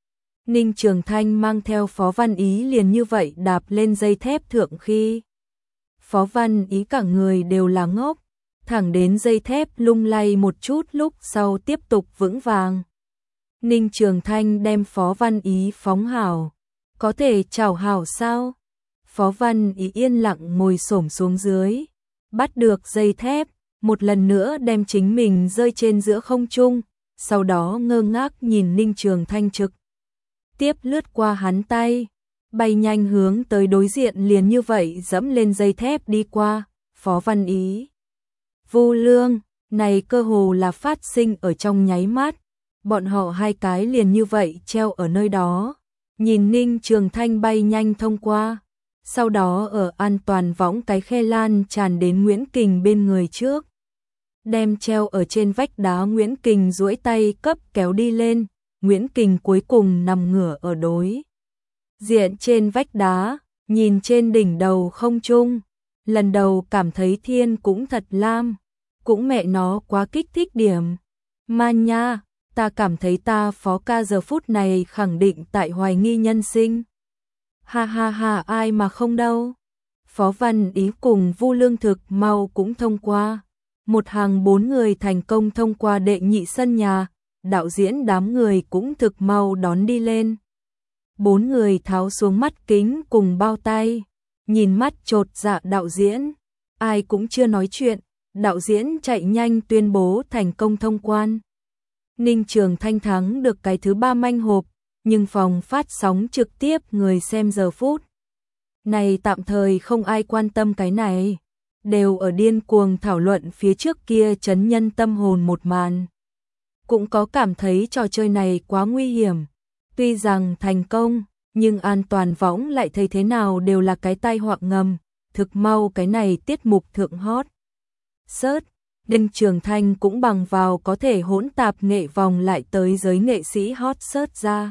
Ninh Trường Thanh mang theo Phó Văn Ý liền như vậy đạp lên dây thép thượng khi. Phó Văn Ý cả người đều là ngốc, thẳng đến dây thép lung lay một chút lúc sau tiếp tục vững vàng. Ninh Trường Thanh đem Phó Văn Ý phóng hảo, có thể chào hảo sao? Phó Văn Ý yên lặng ngồi xổm xuống dưới, bắt được dây thép, một lần nữa đem chính mình rơi trên giữa không trung, sau đó ngơ ngác nhìn Ninh Trường Thanh trực tiếp lướt qua hắn tay, bay nhanh hướng tới đối diện liền như vậy dẫm lên dây thép đi qua. Phó Văn Ý, Vu Lương, này cơ hồ là phát sinh ở trong nháy mắt, bọn họ hai cái liền như vậy treo ở nơi đó, nhìn Ninh Trường Thanh bay nhanh thông qua, sau đó ở an toàn võng cái khe lan tràn đến Nguyễn Kình bên người trước, đem treo ở trên vách đá Nguyễn Kình duỗi tay cấp kéo đi lên. Nguyễn Kình cuối cùng nằm ngửa ở đối diện trên vách đá, nhìn trên đỉnh đầu không trung, lần đầu cảm thấy thiên cũng thật lam, cũng mẹ nó quá kích thích điểm. Man nha, ta cảm thấy ta Phó ca giờ phút này khẳng định tại hoài nghi nhân sinh. Ha ha ha, ai mà không đâu. Phó Văn Ý cùng Vu Lương thực mau cũng thông qua, một hàng bốn người thành công thông qua đệ nhị sân nhà. Đạo diễn đám người cũng thực mau đón đi lên. Bốn người tháo xuống mắt kính cùng bao tay, nhìn mắt chột dạ đạo diễn, ai cũng chưa nói chuyện, đạo diễn chạy nhanh tuyên bố thành công thông quan. Ninh Trường Thanh thắng được cái thứ ba manh hộp, nhưng phòng phát sóng trực tiếp người xem giờ phút này tạm thời không ai quan tâm cái này, đều ở điên cuồng thảo luận phía trước kia chấn nhân tâm hồn một màn. Cũng có cảm thấy trò chơi này quá nguy hiểm, tuy rằng thành công, nhưng an toàn võng lại thấy thế nào đều là cái tai họa ngầm, thực mau cái này tiết mục thượng hot. Sớt, Ninh Trường Thanh cũng bằng vào có thể hỗn tạp nghệ vòng lại tới giới nghệ sĩ hot sớt ra.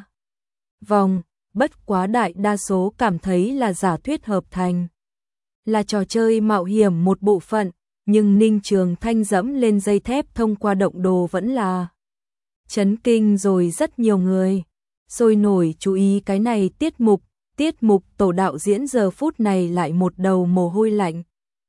Vòng, bất quá đại đa số cảm thấy là giả thuyết hợp thành. Là trò chơi mạo hiểm một bộ phận, nhưng Ninh Trường Thanh dẫm lên dây thép thông qua động đồ vẫn là chấn kinh rồi rất nhiều người, sôi nổi chú ý cái này tiết mục, tiết mục tổ đạo diễn giờ phút này lại một đầu mồ hôi lạnh.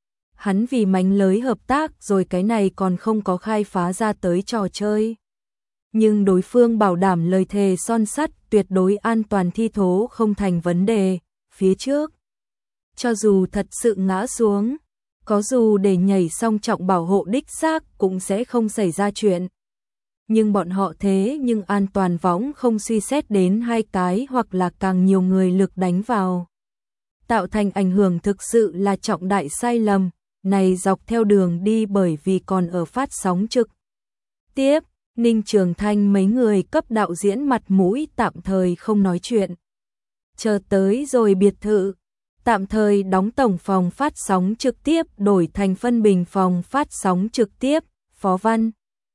Hắn vì mánh lới hợp tác rồi cái này còn không có khai phá ra tới trò chơi. Nhưng đối phương bảo đảm lời thề son sắt tuyệt đối an toàn thi thố không thành vấn đề, phía trước. Cho dù thật sự ngã xuống, có dù để nhảy song trọng bảo hộ đích xác cũng sẽ không xảy ra chuyện. Nhưng bọn họ thế nhưng an toàn võng không suy xét đến hai cái hoặc là càng nhiều người lực đánh vào. Tạo thành ảnh hưởng thực sự là trọng đại sai lầm, này dọc theo đường đi bởi vì còn ở phát sóng trực tiếp, Ninh Trường Thanh mấy người cấp đạo diễn mặt mũi tạm thời không nói chuyện. Chờ tới rồi biệt thự, tạm thời đóng tổng phòng phát sóng trực tiếp đổi thành phân bình phòng phát sóng trực tiếp. Phó Văn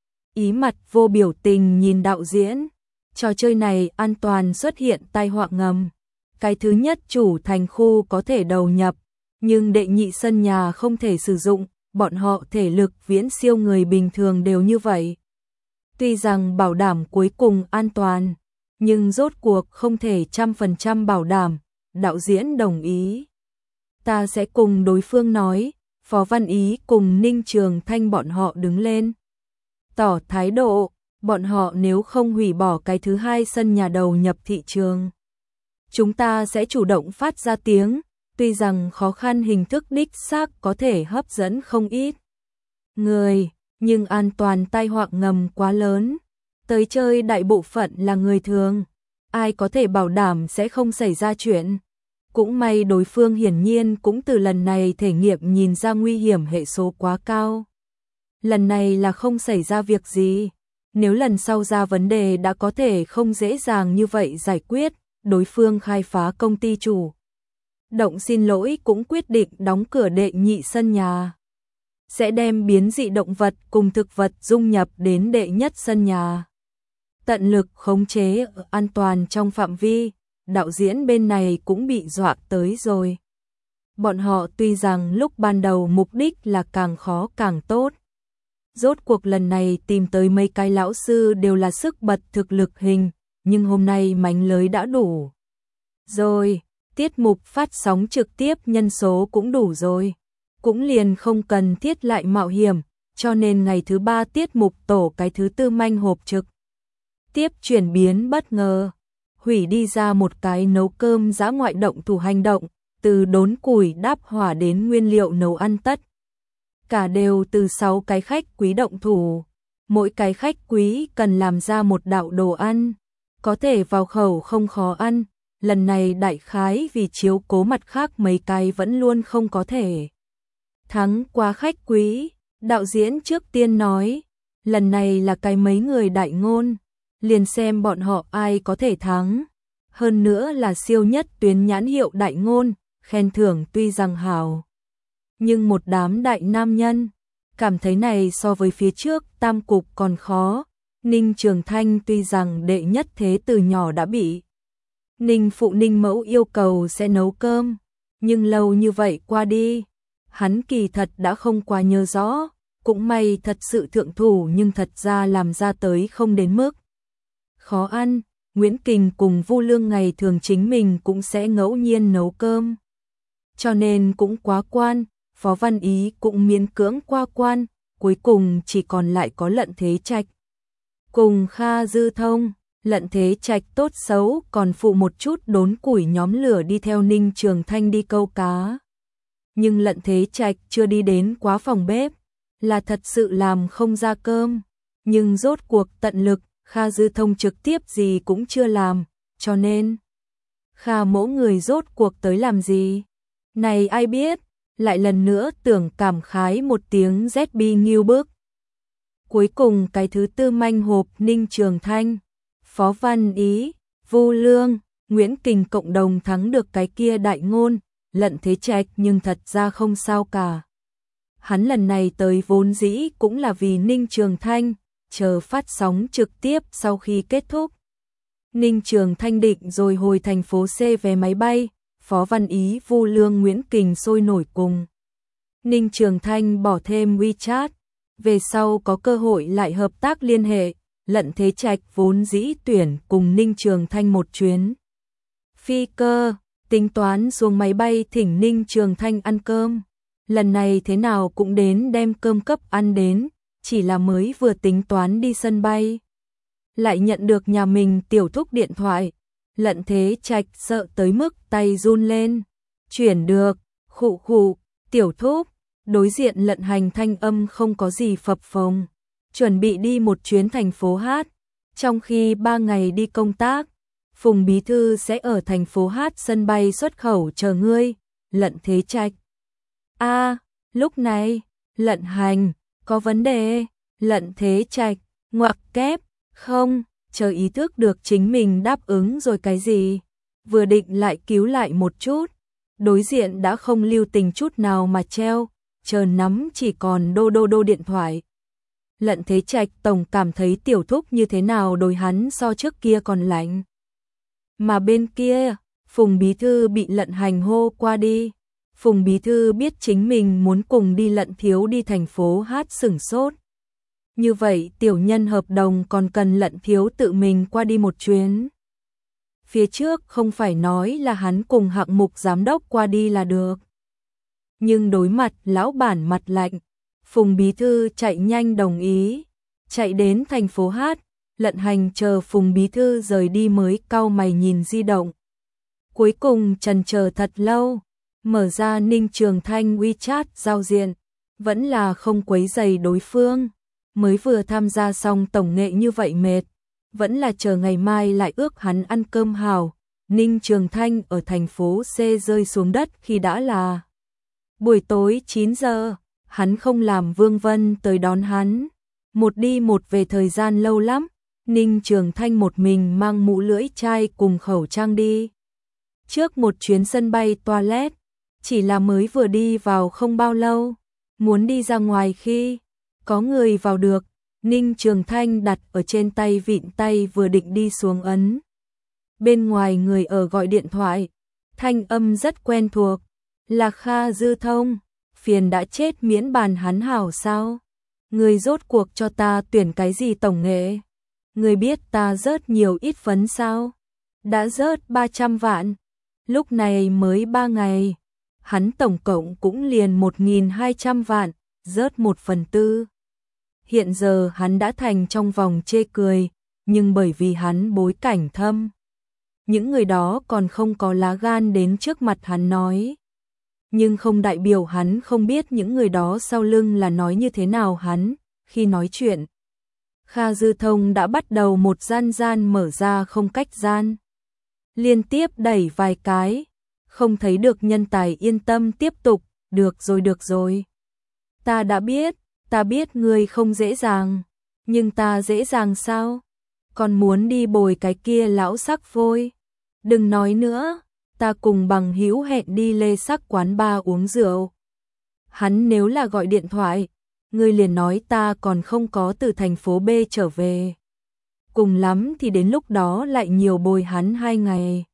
Ý mặt vô biểu tình nhìn đạo diễn. Trò chơi này an toàn xuất hiện tai họa ngầm. Cái thứ nhất chủ thành khu có thể đầu nhập, nhưng đệ nhị sân nhà không thể sử dụng, bọn họ thể lực viễn siêu người bình thường đều như vậy. Tuy rằng bảo đảm cuối cùng an toàn, nhưng rốt cuộc không thể trăm phần trăm bảo đảm, đạo diễn đồng ý. Ta sẽ cùng đối phương nói, Phó Văn Ý cùng Ninh Trường Thanh bọn họ đứng lên. Tỏ thái độ, bọn họ nếu không hủy bỏ cái thứ hai sân nhà đầu nhập thị trường. Chúng ta sẽ chủ động phát ra tiếng, tuy rằng khó khăn hình thức đích xác có thể hấp dẫn không ít người, nhưng an toàn tai họa ngầm quá lớn. Tới chơi đại bộ phận là người thường, ai có thể bảo đảm sẽ không xảy ra chuyện. Cũng may đối phương hiển nhiên cũng từ lần này thể nghiệm nhìn ra nguy hiểm hệ số quá cao. Lần này là không xảy ra việc gì, nếu lần sau ra vấn đề đã có thể không dễ dàng như vậy giải quyết. Đối phương khai phá công ty chủ động xin lỗi cũng quyết định đóng cửa đệ nhị sân nhà. Sẽ đem biến dị động vật cùng thực vật dung nhập đến đệ nhất sân nhà. Tận lực khống chế an toàn trong phạm vi, đạo diễn bên này cũng bị dọa tới rồi. Bọn họ tuy rằng lúc ban đầu mục đích là càng khó càng tốt. Rốt cuộc lần này tìm tới mấy cái lão sư đều là sức bật thực lực hình, nhưng hôm nay mánh lới đã đủ rồi, tiết mục phát sóng trực tiếp nhân số cũng đủ rồi, cũng liền không cần thiết lại mạo hiểm, cho nên ngày thứ ba tiết mục tổ cái thứ tư manh hộp trực tiếp chuyển biến bất ngờ, hủy đi ra một cái nấu cơm dã ngoại động thủ hành động, từ đốn củi đáp hỏa đến nguyên liệu nấu ăn tất. Cả đều từ sáu cái khách quý động thủ, mỗi cái khách quý cần làm ra một đạo đồ ăn, có thể vào khẩu không khó ăn, lần này đại khái vì chiếu cố mặt khác mấy cái vẫn luôn không có thể thắng qua khách quý. Đạo diễn trước tiên nói, lần này là cái mấy người đại ngôn, liền xem bọn họ ai có thể thắng, hơn nữa là siêu nhất tuyến nhãn hiệu đại ngôn, khen thưởng tuy rằng hào, nhưng một đám đại nam nhân, cảm thấy này so với phía trước tam cục còn khó. Ninh Trường Thanh tuy rằng đệ nhất thế từ nhỏ đã bị Ninh phụ Ninh mẫu yêu cầu sẽ nấu cơm, nhưng lâu như vậy qua đi, hắn kỳ thật đã không quá nhớ rõ, cũng may thật sự thượng thủ nhưng thật ra làm ra tới không đến mức khó ăn. Nguyễn Kình cùng Vu Lương ngày thường chính mình cũng sẽ ngẫu nhiên nấu cơm, cho nên cũng quá quan. Phó Văn Ý cũng miễn cưỡng qua quan, cuối cùng chỉ còn lại có Lận Thế Trạch cùng Kha Dư Thông. Lận Thế Trạch tốt xấu còn phụ một chút đốn củi nhóm lửa đi theo Ninh Trường Thanh đi câu cá. Nhưng Lận Thế Trạch chưa đi đến quá phòng bếp, là thật sự làm không ra cơm. Nhưng rốt cuộc tận lực, Kha Dư Thông trực tiếp gì cũng chưa làm, cho nên Kha mỗ người rốt cuộc tới làm gì? Này ai biết, lại lần nữa tưởng cảm khái một tiếng Z B nghiêu bức. Cuối cùng cái thứ tư manh hộp Ninh Trường Thanh, Phó Văn Ý, Vu Lương, Nguyễn Kình cộng đồng thắng được cái kia đại ngôn. Lận Thế Trạch nhưng thật ra không sao cả. Hắn lần này tới vốn dĩ cũng là vì Ninh Trường Thanh, chờ phát sóng trực tiếp sau khi kết thúc. Ninh Trường Thanh định rồi hồi thành phố C vé máy bay, Phó Văn Ý, Vu Lương, Nguyễn Kình sôi nổi cùng Ninh Trường Thanh bỏ thêm WeChat, về sau có cơ hội lại hợp tác liên hệ. Lận Thế Trạch vốn dĩ tuyển cùng Ninh Trường Thanh một chuyến phi cơ, tính toán xuống máy bay thỉnh Ninh Trường Thanh ăn cơm. Lần này thế nào cũng đến đem cơm cấp ăn đến, chỉ là mới vừa tính toán đi sân bay, lại nhận được nhà mình tiểu thúc điện thoại. Lận Thế Trạch sợ tới mức tay run lên. Chuyển được, khụ khụ, tiểu thúc. Đối diện Lận Hành thanh âm không có gì phập phồng, chuẩn bị đi một chuyến thành phố Hát, trong khi ba ngày đi công tác, Phùng Bí Thư sẽ ở thành phố Hát sân bay xuất khẩu chờ ngươi. Lận Thế Trạch. A, à, lúc này, Lận Hành, có vấn đề. Lận Thế Trạch, ngoặc kép, không, chờ ý thức được chính mình đáp ứng rồi cái gì, vừa định lại cứu lại một chút, đối diện đã không lưu tình chút nào mà treo, chờ nắm chỉ còn đô đô đô điện thoại. Lận Thế Trạch tổng cảm thấy tiểu thúc như thế nào đối hắn so trước kia còn lạnh. Mà bên kia, Phùng Bí Thư bị Lận Hành hô qua đi. Phùng Bí Thư biết chính mình muốn cùng đi Lận Thiếu đi thành phố hát sửng sốt. Như vậy tiểu nhân hợp đồng còn cần Lận Thiếu tự mình qua đi một chuyến. Phía trước không phải nói là hắn cùng hạng mục giám đốc qua đi là được. Nhưng đối mặt lão bản mặt lạnh, Phùng Bí Thư chạy nhanh đồng ý. Chạy đến thành phố hát, Lận Hành chờ Phùng Bí Thư rời đi mới cau mày nhìn di động. Cuối cùng trần chờ thật lâu, mở ra Ninh Trường Thanh WeChat giao diện, vẫn là không quấy rầy đối phương. Mới vừa tham gia xong tổng nghệ như vậy mệt, vẫn là chờ ngày mai lại ước hắn ăn cơm hào. Ninh Trường Thanh ở thành phố C rơi xuống đất khi đã là buổi tối chín giờ, hắn không làm Vương Vân tới đón hắn. Một đi một về thời gian lâu lắm, Ninh Trường Thanh một mình mang mũ lưỡi chai cùng khẩu trang đi. Trước một chuyến sân bay toilet, chỉ là mới vừa đi vào không bao lâu, muốn đi ra ngoài khi có người vào được, Ninh Trường Thanh đặt ở trên tay vịn tay vừa định đi xuống ấn. Bên ngoài người ở gọi điện thoại, thanh âm rất quen thuộc, là Kha Dư Thông, phiền đã chết miễn bàn hắn hảo sao? Người rốt cuộc cho ta tuyển cái gì tổng nghệ? Người biết ta rớt nhiều ít phấn sao? Đã rớt ba trăm vạn, lúc này mới ba ngày, hắn tổng cộng cũng liền một nghìn hai trăm vạn, rớt một phần tư. Hiện giờ hắn đã thành trong vòng chê cười, nhưng bởi vì hắn bối cảnh thâm, những người đó còn không có lá gan đến trước mặt hắn nói. Nhưng không đại biểu hắn không biết những người đó sau lưng là nói như thế nào hắn, khi nói chuyện. Kha Dư Thông đã bắt đầu một gian gian mở ra không cách gian. Liên tiếp đẩy vài cái, không thấy được nhân tài yên tâm tiếp tục, được rồi được rồi. Ta đã biết, ta biết ngươi không dễ dàng, nhưng ta dễ dàng sao? Còn muốn đi bồi cái kia lão sắc vôi. Đừng nói nữa, ta cùng bằng hữu hẹn đi Lê Sắc quán bar uống rượu. Hắn nếu là gọi điện thoại, ngươi liền nói ta còn không có từ thành phố B trở về. Cùng lắm thì đến lúc đó lại nhiều bồi hắn hai ngày.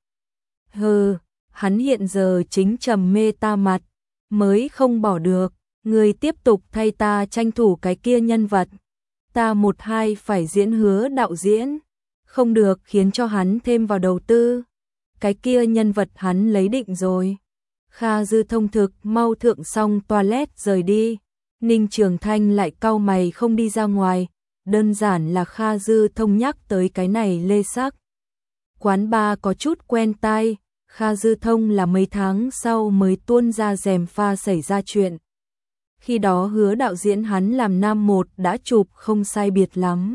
Hừ, hắn hiện giờ chính trầm mê ta mặt, mới không bỏ được. Ngươi tiếp tục thay ta tranh thủ cái kia nhân vật. Ta một hai phải diễn Hứa đạo diễn, không được khiến cho hắn thêm vào đầu tư. Cái kia nhân vật hắn lấy định rồi. Kha Dư Thông thực mau thượng xong toilet rời đi. Ninh Trường Thanh lại cau mày không đi ra ngoài. Đơn giản là Kha Dư Thông nhắc tới cái này Lê Sắc quán bar có chút quen tai. Kha Dư Thông là mấy tháng sau mới tuôn ra rèm pha xảy ra chuyện. Khi đó Hứa đạo diễn hắn làm nam một đã chụp không sai biệt lắm.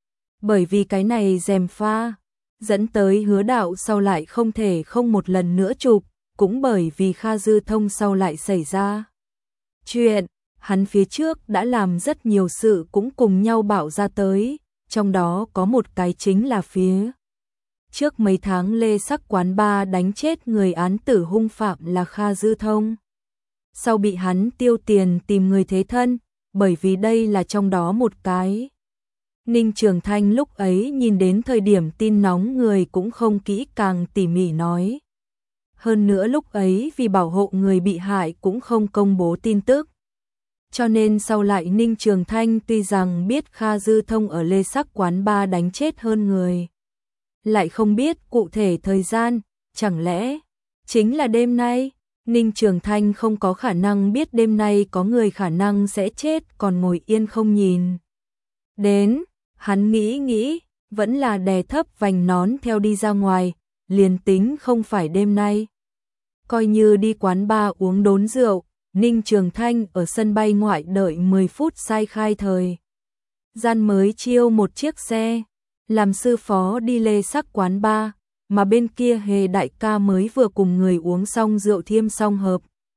Bởi vì cái này rèm pha, dẫn tới Hứa đạo sau lại không thể không một lần nữa chụp, cũng bởi vì Kha Dư Thông sau lại xảy ra chuyện, hắn phía trước đã làm rất nhiều sự cũng cùng nhau bảo ra tới, trong đó có một cái chính là phía trước mấy tháng Lê Sắc quán bar đánh chết người án tử hung phạm là Kha Dư Thông. Sau bị hắn tiêu tiền tìm người thế thân, bởi vì đây là trong đó một cái. Ninh Trường Thanh lúc ấy nhìn đến thời điểm tin nóng người cũng không kỹ càng tỉ mỉ nói. Hơn nữa lúc ấy vì bảo hộ người bị hại cũng không công bố tin tức. Cho nên sau lại Ninh Trường Thanh tuy rằng biết Kha Dư Thông ở Lê Sắc quán bar đánh chết hơn người, lại không biết cụ thể thời gian, chẳng lẽ chính là đêm nay? Ninh Trường Thanh không có khả năng biết đêm nay có người khả năng sẽ chết còn ngồi yên không nhìn. Đến, hắn nghĩ nghĩ, vẫn là đè thấp vành nón theo đi ra ngoài, liền tính không phải đêm nay. Coi như đi quán bar uống đốn rượu, Ninh Trường Thanh ở sân bay ngoại đợi mười phút sai khai thời. Gian mới chiêu một chiếc xe, làm sư phó đi Lê Sắc quán bar. Mà bên kia Hề đại ca mới vừa cùng người uống xong rượu thiêm xong hợp.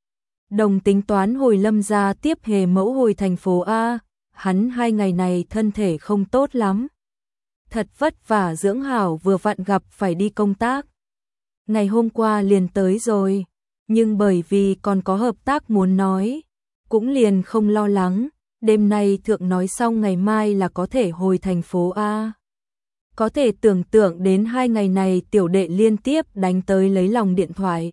Đồng tính toán hồi Lâm gia tiếp Hề mẫu hồi thành phố A, hắn hai ngày này thân thể không tốt lắm. Thật vất vả dưỡng hảo vừa vặn gặp phải đi công tác. Ngày hôm qua liền tới rồi, nhưng bởi vì còn có hợp tác muốn nói, cũng liền không lo lắng, đêm nay thượng nói xong ngày mai là có thể hồi thành phố A. Có thể tưởng tượng đến hai ngày này tiểu đệ liên tiếp đánh tới lấy lòng điện thoại.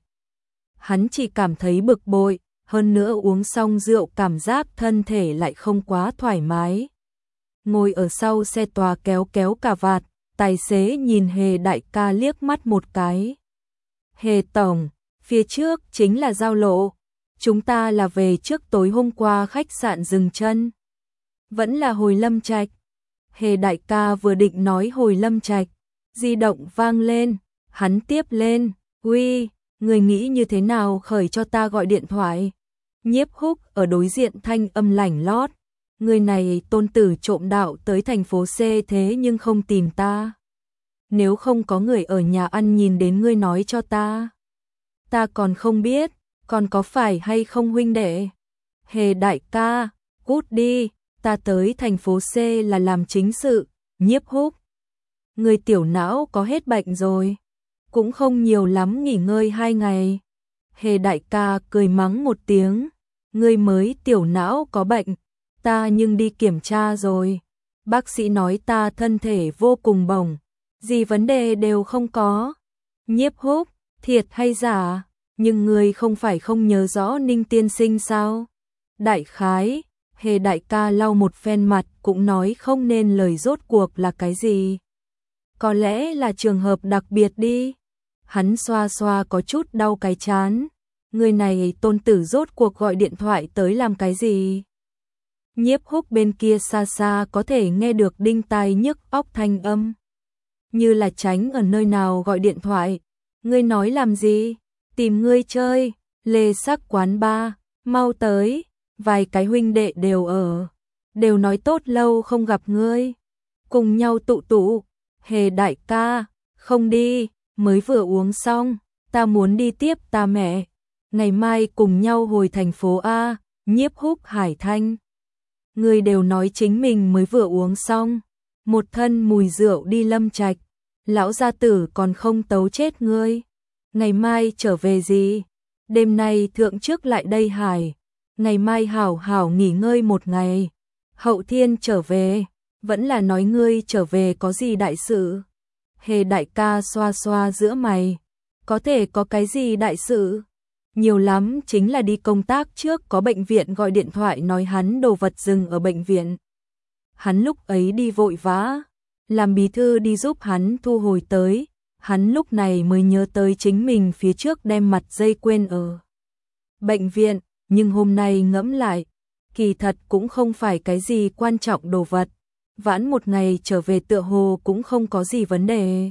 Hắn chỉ cảm thấy bực bội, hơn nữa uống xong rượu cảm giác thân thể lại không quá thoải mái. Ngồi ở sau xe tòa kéo kéo cà vạt, tài xế nhìn Hề đại ca liếc mắt một cái. Hề tổng, phía trước chính là giao lộ, chúng ta là về trước tối hôm qua khách sạn dừng chân. Vẫn là hồi Lâm Trạch. Hề đại ca vừa định nói hồi Lâm Trạch, di động vang lên, hắn tiếp lên, uy, người nghĩ như thế nào khởi cho ta gọi điện thoại. Nhiếp Húc ở đối diện thanh âm lảnh lót, người này tôn tử trộm đạo tới thành phố C thế nhưng không tìm ta. Nếu không có người ở nhà ăn nhìn đến ngươi nói cho ta. Ta còn không biết, còn có phải hay không huynh đệ. Hề đại ca, cút đi, ta tới thành phố C là làm chính sự. Nhiếp Húc, người tiểu não có hết bệnh rồi, cũng không nhiều lắm nghỉ ngơi hai ngày. Hề đại ca cười mắng một tiếng, ngươi mới tiểu não có bệnh, ta nhưng đi kiểm tra rồi. Bác sĩ nói ta thân thể vô cùng bổng, gì vấn đề đều không có. Nhiếp Húc, thiệt hay giả, nhưng ngươi không phải không nhớ rõ Ninh tiên sinh sao? Đại khái, Hề đại ca lau một phen mặt cũng nói không nên lời rốt cuộc là cái gì. Có lẽ là trường hợp đặc biệt đi. Hắn xoa xoa có chút đau cái chán. Người này tôn tử rốt cuộc gọi điện thoại tới làm cái gì? Nhiếp Húc bên kia xa xa có thể nghe được đinh tai nhức óc thanh âm. Như là tránh ở nơi nào gọi điện thoại. Ngươi nói làm gì? Tìm ngươi chơi, Lê Sắc quán ba, mau tới, vài cái huynh đệ đều ở, đều nói tốt lâu không gặp ngươi, cùng nhau tụ tụ. Hề đại ca, không đi, mới vừa uống xong, ta muốn đi tiếp ta mẹ, ngày mai cùng nhau hồi thành phố A. Nhiếp Húc Hải Thanh, ngươi đều nói chính mình mới vừa uống xong, một thân mùi rượu đi Lâm Trạch, lão gia tử còn không tấu chết ngươi. Ngày mai trở về gì? Đêm nay thượng trước lại đây Hải, ngày mai hảo hảo nghỉ ngơi một ngày, hậu thiên trở về, vẫn là nói ngươi trở về có gì đại sự? Hề đại ca xoa xoa giữa mày, có thể có cái gì đại sự? Nhiều lắm chính là đi công tác trước có bệnh viện gọi điện thoại nói hắn đồ vật dừng ở bệnh viện. Hắn lúc ấy đi vội vã, làm bí thư đi giúp hắn thu hồi tới. Hắn lúc này mới nhớ tới chính mình phía trước đem mặt dây quên ở bệnh viện, nhưng hôm nay ngẫm lại, kỳ thật cũng không phải cái gì quan trọng đồ vật, vãn một ngày trở về tựa hồ cũng không có gì vấn đề.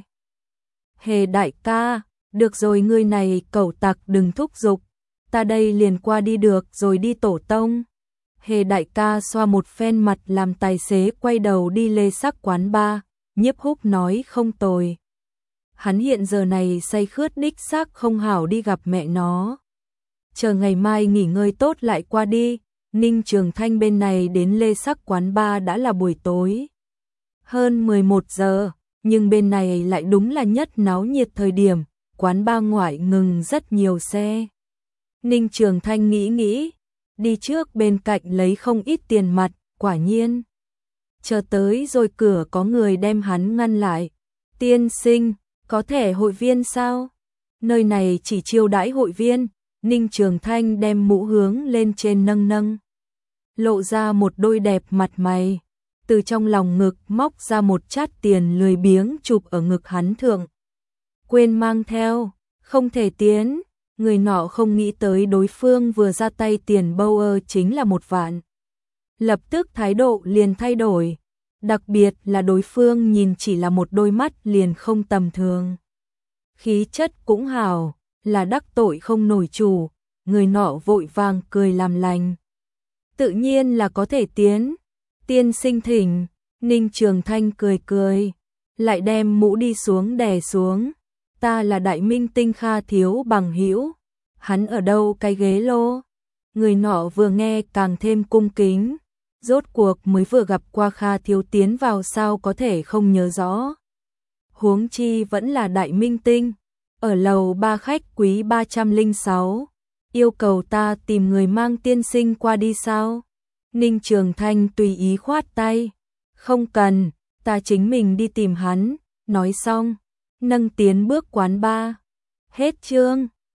Hề đại ca, được rồi ngươi này cẩu tặc đừng thúc giục, ta đây liền qua đi được rồi đi tổ tông. Hề đại ca xoa một phen mặt làm tài xế quay đầu đi Lê Sắc quán ba, Nhiếp Húc nói không tồi. Hắn hiện giờ này say khướt đích xác không hảo đi gặp mẹ nó. Chờ ngày mai nghỉ ngơi tốt lại qua đi, Ninh Trường Thanh bên này đến Lê Sắc quán ba đã là buổi tối. Hơn mười một giờ, nhưng bên này lại đúng là nhất náo nhiệt thời điểm, quán ba ngoại ngừng rất nhiều xe. Ninh Trường Thanh nghĩ nghĩ, đi trước bên cạnh lấy không ít tiền mặt, quả nhiên. Chờ tới rồi cửa có người đem hắn ngăn lại. Tiên sinh, có thẻ hội viên sao? Nơi này chỉ chiêu đãi hội viên. Ninh Trường Thanh đem mũ hướng lên trên nâng nâng, lộ ra một đôi đẹp mặt mày, từ trong lòng ngực móc ra một chát tiền lười biếng chụp ở ngực hắn thượng. Quên mang theo, không thể tiến. Người nọ không nghĩ tới đối phương vừa ra tay tiền bâu ơ chính là một vạn. Lập tức thái độ liền thay đổi, đặc biệt là đối phương nhìn chỉ là một đôi mắt liền không tầm thường. Khí chất cũng hảo, là đắc tội không nổi chủ, người nọ vội vàng cười làm lành. Tự nhiên là có thể tiến, tiên sinh thỉnh. Ninh Trường Thanh cười cười, lại đem mũ đi xuống đè xuống. Ta là đại minh tinh Kha thiếu bằng hữu, hắn ở đâu cái ghế lô? Người nọ vừa nghe càng thêm cung kính, rốt cuộc mới vừa gặp qua Kha thiếu tiến vào sao có thể không nhớ rõ. Huống chi vẫn là đại minh tinh, ở lầu ba khách quý ba trăm lẻ sáu. yêu cầu ta tìm người mang tiên sinh qua đi sao? Ninh Trường Thanh tùy ý khoát tay, không cần, ta chính mình đi tìm hắn, nói xong, nâng tiến bước quán ba. Hết chương.